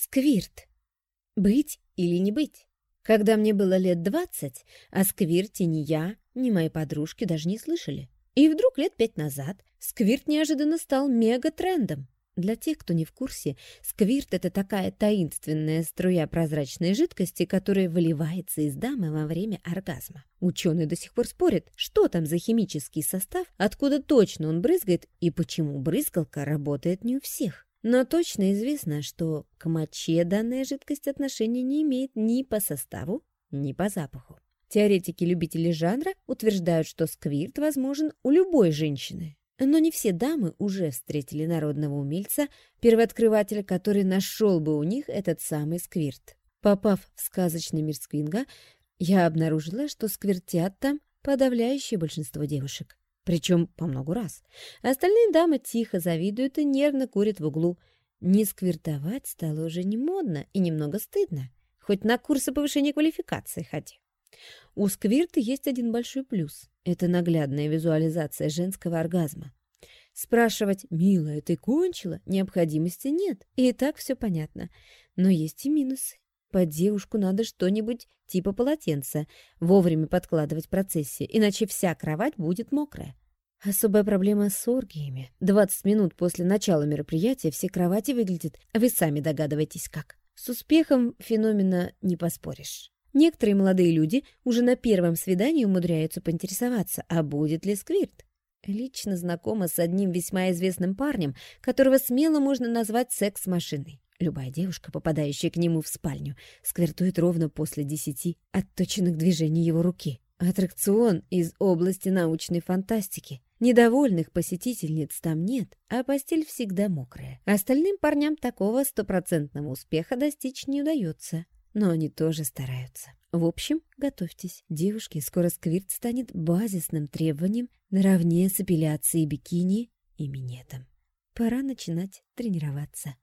Сквирт. Быть или не быть? Когда мне было лет 20, о сквирте ни я, ни мои подружки даже не слышали. И вдруг лет 5 назад сквирт неожиданно стал мегатрендом. Для тех, кто не в курсе, сквирт — это такая таинственная струя прозрачной жидкости, которая выливается из дамы во время оргазма. Ученые до сих пор спорят, что там за химический состав, откуда точно он брызгает и почему брызгалка работает не у всех. Но точно известно, что к моче данная жидкость отношения не имеет ни по составу, ни по запаху. Теоретики-любители жанра утверждают, что сквирт возможен у любой женщины. Но не все дамы уже встретили народного умельца, первооткрывателя, который нашел бы у них этот самый сквирт. Попав в сказочный мир Сквинга, я обнаружила, что сквиртят там подавляющее большинство девушек. Причем по много раз. Остальные дамы тихо завидуют и нервно курят в углу. Не сквиртовать стало уже не модно и немного стыдно. Хоть на курсы повышения квалификации ходи. У сквирта есть один большой плюс. Это наглядная визуализация женского оргазма. Спрашивать «Милая, ты кончила?» необходимости нет. И так все понятно. Но есть и минусы. Под девушку надо что-нибудь типа полотенца вовремя подкладывать в процессе, иначе вся кровать будет мокрая. Особая проблема с оргиями. 20 минут после начала мероприятия все кровати выглядят, вы сами догадываетесь как. С успехом феномена не поспоришь. Некоторые молодые люди уже на первом свидании умудряются поинтересоваться, а будет ли сквирт. Лично знакома с одним весьма известным парнем, которого смело можно назвать секс-машиной. Любая девушка, попадающая к нему в спальню, сквиртует ровно после 10 отточенных движений его руки. Аттракцион из области научной фантастики. Недовольных посетительниц там нет, а постель всегда мокрая. Остальным парням такого стопроцентного успеха достичь не удается. Но они тоже стараются. В общем, готовьтесь. Девушки, скоро сквирт станет базисным требованием наравне с эпиляцией бикини и минетом. Пора начинать тренироваться.